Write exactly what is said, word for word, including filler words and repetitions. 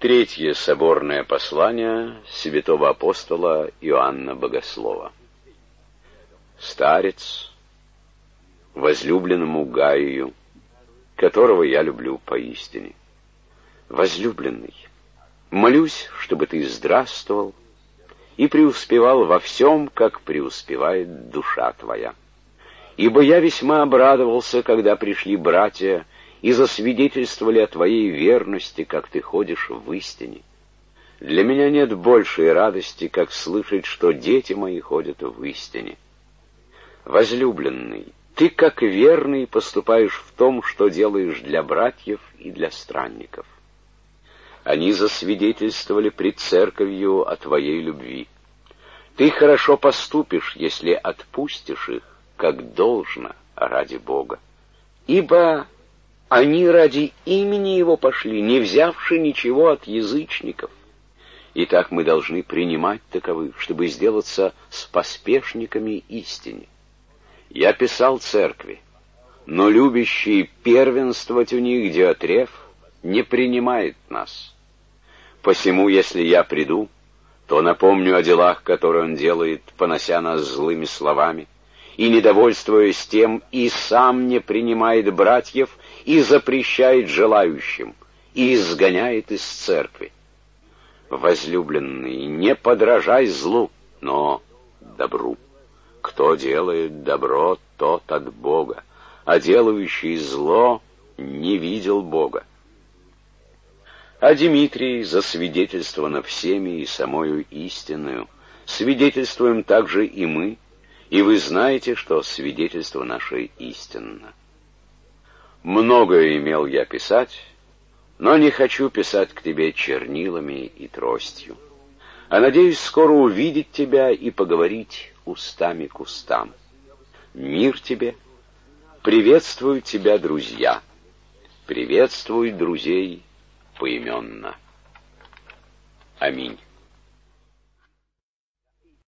Третье соборное послание святого апостола Иоанна Богослова. Старец, возлюбленному Гаию, которого я люблю поистине. Возлюбленный, молюсь, чтобы ты здравствовал и преуспевал во всем, как преуспевает душа твоя. Ибо я весьма обрадовался, когда пришли братья и засвидетельствовали о твоей верности, как ты ходишь в истине. Для меня нет большей радости, как слышать, что дети мои ходят в истине. Возлюбленный, ты, как верный, поступаешь в том, что делаешь для братьев и для странников. Они засвидетельствовали пред церковью о твоей любви. Ты хорошо поступишь, если отпустишь их, как должно, ради Бога. Ибо они ради имени Его пошли, не взявши ничего от язычников. Итак, мы должны принимать таковых, чтобы сделаться споспешниками истине. Я писал церкви, но любящий первенствовать у них Диотреф не принимает нас. Посему, если я приду, то напомню о делах, которые он делает, понося нас злыми словами, и, недовольствуясь тем, и сам не принимает братьев, и запрещает желающим, и изгоняет из церкви. Возлюбленный, не подражай злу, но добру. Кто делает добро, тот от Бога, а делающий зло не видел Бога. А Дмитрий засвидетельствовано всеми и самою истинную, свидетельствуем также и мы, и вы знаете, что свидетельство наше истинно. Многое имел я писать, но не хочу писать к тебе чернилами и тростью, а надеюсь скоро увидеть тебя и поговорить устами к устам. Мир тебе! Приветствую тебя, друзья! Приветствуй друзей поименно. Аминь.